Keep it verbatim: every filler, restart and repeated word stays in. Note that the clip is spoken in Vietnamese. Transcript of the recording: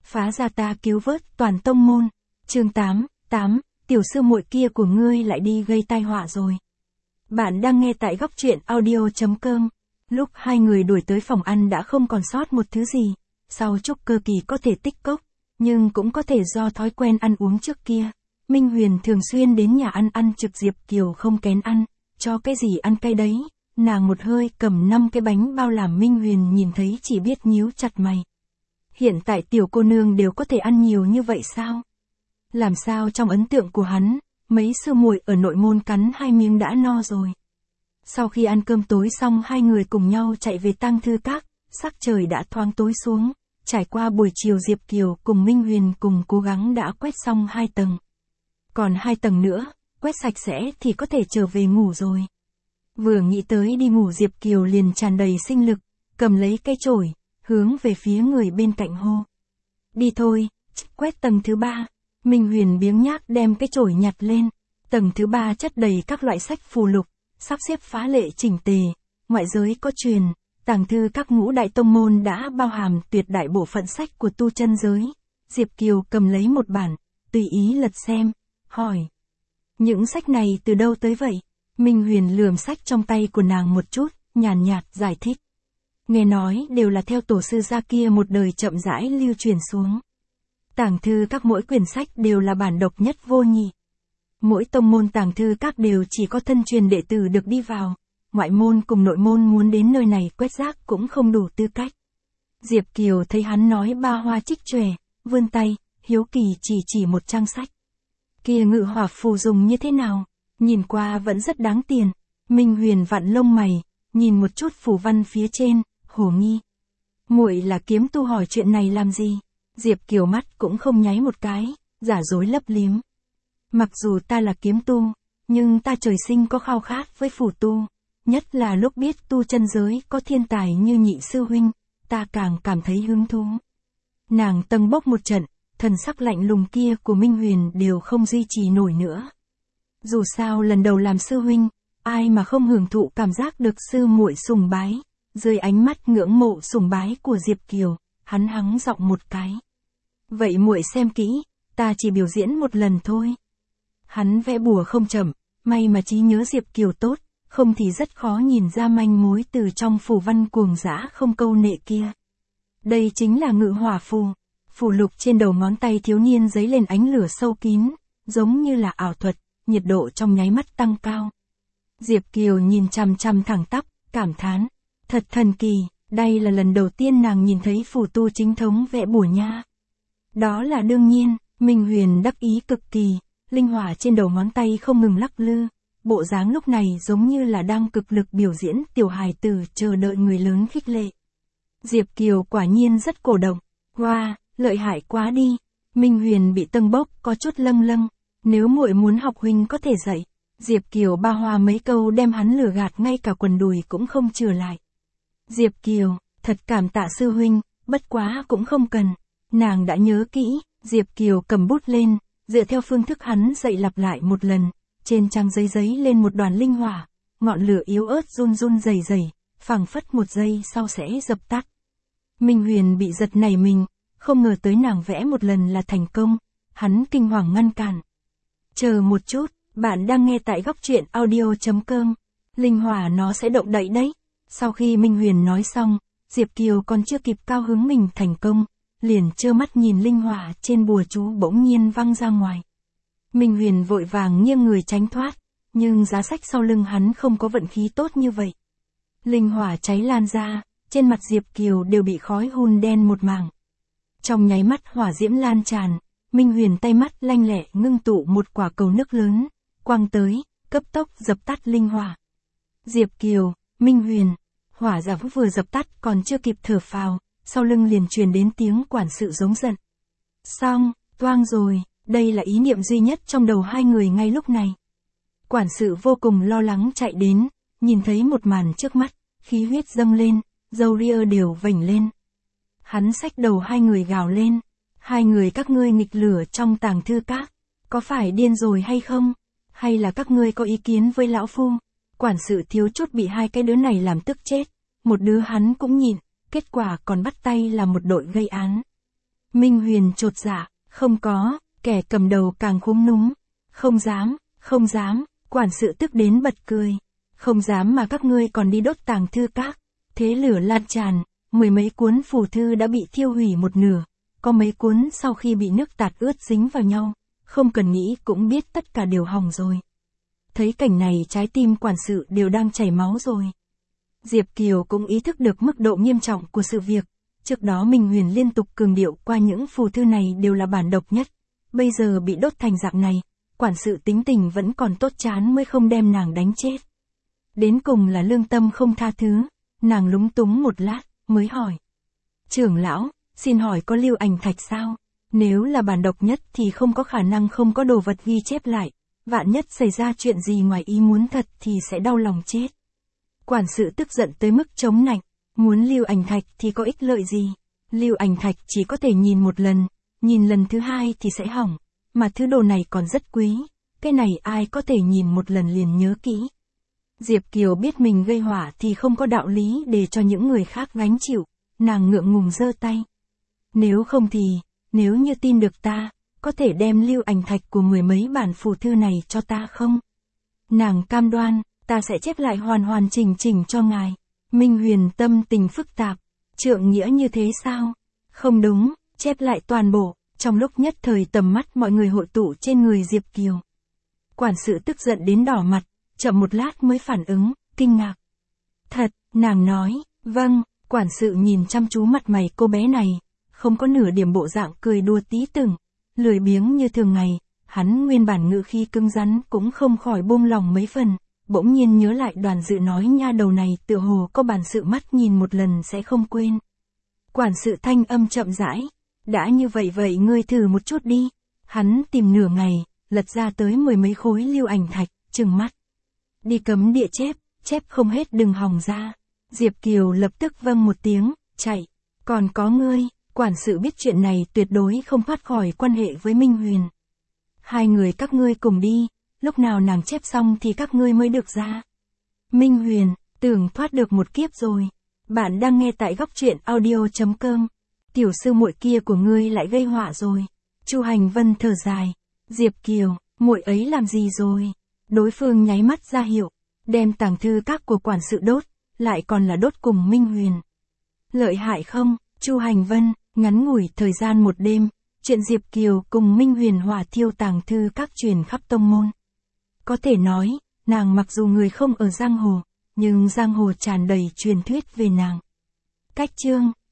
phá gia ta cứu vớt toàn tông môn. Chương tám, tám, tiểu sư muội kia của ngươi lại đi gây tai họa rồi. Bạn đang nghe tại góc truyện audio chấm com. Lúc hai người đuổi tới phòng ăn đã không còn sót một thứ gì. Sau trúc cơ kỳ có thể tích cốc, nhưng cũng có thể do thói quen ăn uống trước kia. Minh Huyền thường xuyên đến nhà ăn ăn trực Diệp Kiều không kén ăn, cho cái gì ăn cái đấy. Nàng một hơi cầm năm cái bánh bao làm Minh Huyền nhìn thấy chỉ biết nhíu chặt mày. Hiện tại tiểu cô nương đều có thể ăn nhiều như vậy sao? Làm sao trong ấn tượng của hắn, mấy sư muội ở nội môn cắn hai miếng đã no rồi. Sau khi ăn cơm tối xong hai người cùng nhau chạy về Tang Thư Các, sắc trời đã thoáng tối xuống, trải qua buổi chiều Diệp Kiều cùng Minh Huyền cùng cố gắng đã quét xong hai tầng. Còn hai tầng nữa, quét sạch sẽ thì có thể trở về ngủ rồi. Vừa nghĩ tới đi ngủ Diệp Kiều liền tràn đầy sinh lực, cầm lấy cây chổi, hướng về phía người bên cạnh hô. Đi thôi, quét tầng thứ ba. Minh Huyền biếng nhác đem cái chổi nhặt lên. Tầng thứ ba chất đầy các loại sách phù lục, sắp xếp phá lệ chỉnh tề. Ngoại giới có truyền, Tàng Thư Các ngũ đại tông môn đã bao hàm tuyệt đại bộ phận sách của tu chân giới. Diệp Kiều cầm lấy một bản, tùy ý lật xem, hỏi. Những sách này từ đâu tới vậy? Minh Huyền lườm sách trong tay của nàng một chút, nhàn nhạt giải thích. Nghe nói đều là theo tổ sư gia kia một đời chậm rãi lưu truyền xuống. Tàng Thư Các mỗi quyển sách đều là bản độc nhất vô nhị. Mỗi tông môn Tàng Thư Các đều chỉ có thân truyền đệ tử được đi vào. Ngoại môn cùng nội môn muốn đến nơi này quét rác cũng không đủ tư cách. Diệp Kiều thấy hắn nói ba hoa trích tròe, vươn tay, hiếu kỳ chỉ chỉ một trang sách. Kia ngự hỏa phù dùng như thế nào? Nhìn qua vẫn rất đáng tiền. Minh Huyền vặn lông mày, nhìn một chút phù văn phía trên, hồ nghi. Muội là kiếm tu hỏi chuyện này làm gì? Diệp Kiều mắt cũng không nháy một cái, giả dối lấp liếm. Mặc dù ta là kiếm tu, nhưng ta trời sinh có khao khát với phù tu. Nhất là lúc biết tu chân giới có thiên tài như Nhị sư huynh, ta càng cảm thấy hứng thú. Nàng tâng bốc một trận, thần sắc lạnh lùng kia của Minh Huyền đều không duy trì nổi nữa. Dù sao lần đầu làm sư huynh, ai mà không hưởng thụ cảm giác được sư muội sùng bái. Dưới ánh mắt ngưỡng mộ sùng bái của Diệp Kiều, hắn hắng giọng một cái. Vậy muội xem kỹ, ta chỉ biểu diễn một lần thôi. Hắn vẽ bùa không chậm, may mà trí nhớ Diệp Kiều tốt, không thì rất khó nhìn ra manh mối từ trong phù văn cuồng dã không câu nệ kia. Đây chính là ngự hỏa phù. Phù lục trên đầu ngón tay thiếu niên giấy lên ánh lửa sâu kín, giống như là ảo thuật, nhiệt độ trong nháy mắt tăng cao. Diệp Kiều nhìn chằm chằm thẳng tắp, cảm thán. Thật thần kỳ, đây là lần đầu tiên nàng nhìn thấy phù tu chính thống vẽ bùa nha. Đó là đương nhiên, Minh Huyền đắc ý cực kỳ, linh hỏa trên đầu ngón tay không ngừng lắc lư, bộ dáng lúc này giống như là đang cực lực biểu diễn tiểu hài tử chờ đợi người lớn khích lệ. Diệp Kiều quả nhiên rất cổ động, wow, lợi hại quá đi. Minh Huyền bị tâng bốc có chút lâng lâng, nếu muội muốn học huynh có thể dạy. Diệp Kiều ba hoa mấy câu đem hắn lừa gạt ngay cả quần đùi cũng không chừa lại. Diệp Kiều, thật cảm tạ sư huynh, bất quá cũng không cần. Nàng đã nhớ kỹ, Diệp Kiều cầm bút lên, dựa theo phương thức hắn dạy lặp lại một lần, trên trang giấy giấy lên một đoàn linh hỏa, ngọn lửa yếu ớt run run rẩy rẩy, phảng phất một giây sau sẽ dập tắt. Minh Huyền bị giật nảy mình, không ngờ tới nàng vẽ một lần là thành công, hắn kinh hoàng ngăn cản. Chờ một chút, bạn đang nghe tại góc truyện audio chấm com, linh hỏa nó sẽ động đậy đấy. Sau khi Minh Huyền nói xong, Diệp Kiều còn chưa kịp cao hứng mình thành công, liền trơ mắt nhìn linh hỏa trên bùa chú bỗng nhiên văng ra ngoài. Minh Huyền vội vàng nghiêng người tránh thoát, nhưng giá sách sau lưng hắn không có vận khí tốt như vậy. Linh hỏa cháy lan ra, trên mặt Diệp Kiều đều bị khói hun đen một mảng. Trong nháy mắt hỏa diễm lan tràn, Minh Huyền tay mắt lanh lẹ ngưng tụ một quả cầu nước lớn, quăng tới, cấp tốc dập tắt linh hỏa. Diệp Kiều, Minh Huyền, hỏa giả vũ vừa dập tắt còn chưa kịp thở phào, sau lưng liền truyền đến tiếng quản sự giống giận. Xong, toang rồi, đây là ý niệm duy nhất trong đầu hai người ngay lúc này. Quản sự vô cùng lo lắng chạy đến, nhìn thấy một màn trước mắt, khí huyết dâng lên, râu ria đều vểnh lên. Hắn xách đầu hai người gào lên, hai người các ngươi nghịch lửa trong Tàng Thư Các, có phải điên rồi hay không? Hay là các ngươi có ý kiến với lão phu? Quản sự thiếu chút bị hai cái đứa này làm tức chết, một đứa hắn cũng nhịn, kết quả còn bắt tay là một đội gây án. Minh Huyền chột dạ, không có, kẻ cầm đầu càng khúm núm. Không dám, không dám, quản sự tức đến bật cười. Không dám mà các ngươi còn đi đốt tàng thư các. Thế lửa lan tràn, mười mấy cuốn phù thư đã bị thiêu hủy một nửa. Có mấy cuốn sau khi bị nước tạt ướt dính vào nhau, không cần nghĩ cũng biết tất cả đều hỏng rồi. Thấy cảnh này trái tim quản sự đều đang chảy máu rồi. Diệp Kiều cũng ý thức được mức độ nghiêm trọng của sự việc. Trước đó Minh Huyền liên tục cường điệu qua những phù thư này đều là bản độc nhất. Bây giờ bị đốt thành dạng này, quản sự tính tình vẫn còn tốt chán mới không đem nàng đánh chết. Đến cùng là lương tâm không tha thứ, nàng lúng túng một lát, mới hỏi. Trưởng lão, xin hỏi có lưu ảnh thạch sao? Nếu là bản độc nhất thì không có khả năng không có đồ vật ghi chép lại. Vạn nhất xảy ra chuyện gì ngoài ý muốn thật thì sẽ đau lòng chết. Quản sự tức giận tới mức chống nạnh, muốn lưu ảnh thạch thì có ích lợi gì? Lưu ảnh thạch chỉ có thể nhìn một lần, nhìn lần thứ hai thì sẽ hỏng, mà thứ đồ này còn rất quý, cái này ai có thể nhìn một lần liền nhớ kỹ. Diệp Kiều biết mình gây họa thì không có đạo lý để cho những người khác gánh chịu, nàng ngượng ngùng giơ tay. Nếu không thì, nếu như tin được ta, có thể đem lưu ảnh thạch của mười mấy bản phù thư này cho ta không? Nàng cam đoan, ta sẽ chép lại hoàn hoàn chỉnh chỉnh cho ngài. Minh Huyền tâm tình phức tạp, trượng nghĩa như thế sao? Không đúng, chép lại toàn bộ. Trong lúc nhất thời tầm mắt mọi người hội tụ trên người Diệp Kiều. Quản sự tức giận đến đỏ mặt, chậm một lát mới phản ứng, kinh ngạc. Thật, nàng nói, vâng, quản sự nhìn chăm chú mặt mày cô bé này, không có nửa điểm bộ dạng cười đùa tí từng, lười biếng như thường ngày, hắn nguyên bản ngữ khí cứng rắn cũng không khỏi buông lòng mấy phần, bỗng nhiên nhớ lại Đoàn Dự nói nha đầu này tựa hồ có bản sự mắt nhìn một lần sẽ không quên. Quản sự thanh âm chậm rãi. Đã như vậy vậy ngươi thử một chút đi. Hắn tìm nửa ngày, lật ra tới mười mấy khối lưu ảnh thạch, trừng mắt. Đi cấm địa chép, chép không hết đừng hòng ra. Diệp Kiều lập tức vâng một tiếng, chạy. Còn có ngươi, quản sự biết chuyện này tuyệt đối không thoát khỏi quan hệ với Minh Huyền. Hai người các ngươi cùng đi, lúc nào nàng chép xong thì các ngươi mới được ra. Minh Huyền, tưởng thoát được một kiếp rồi. Bạn đang nghe tại góc truyện audio chấm com. Tiểu sư muội kia của ngươi lại gây họa rồi. Chu Hành Vân thở dài. Diệp Kiều, muội ấy làm gì rồi? Đối phương nháy mắt ra hiệu, đem tàng thư các của quản sự đốt, lại còn là đốt cùng Minh Huyền. Lợi hại không? Chu Hành Vân, ngắn ngủi thời gian một đêm, chuyện Diệp Kiều cùng Minh Huyền hỏa thiêu tàng thư các truyền khắp tông môn. Có thể nói, nàng mặc dù người không ở giang hồ, nhưng giang hồ tràn đầy truyền thuyết về nàng. Cách chương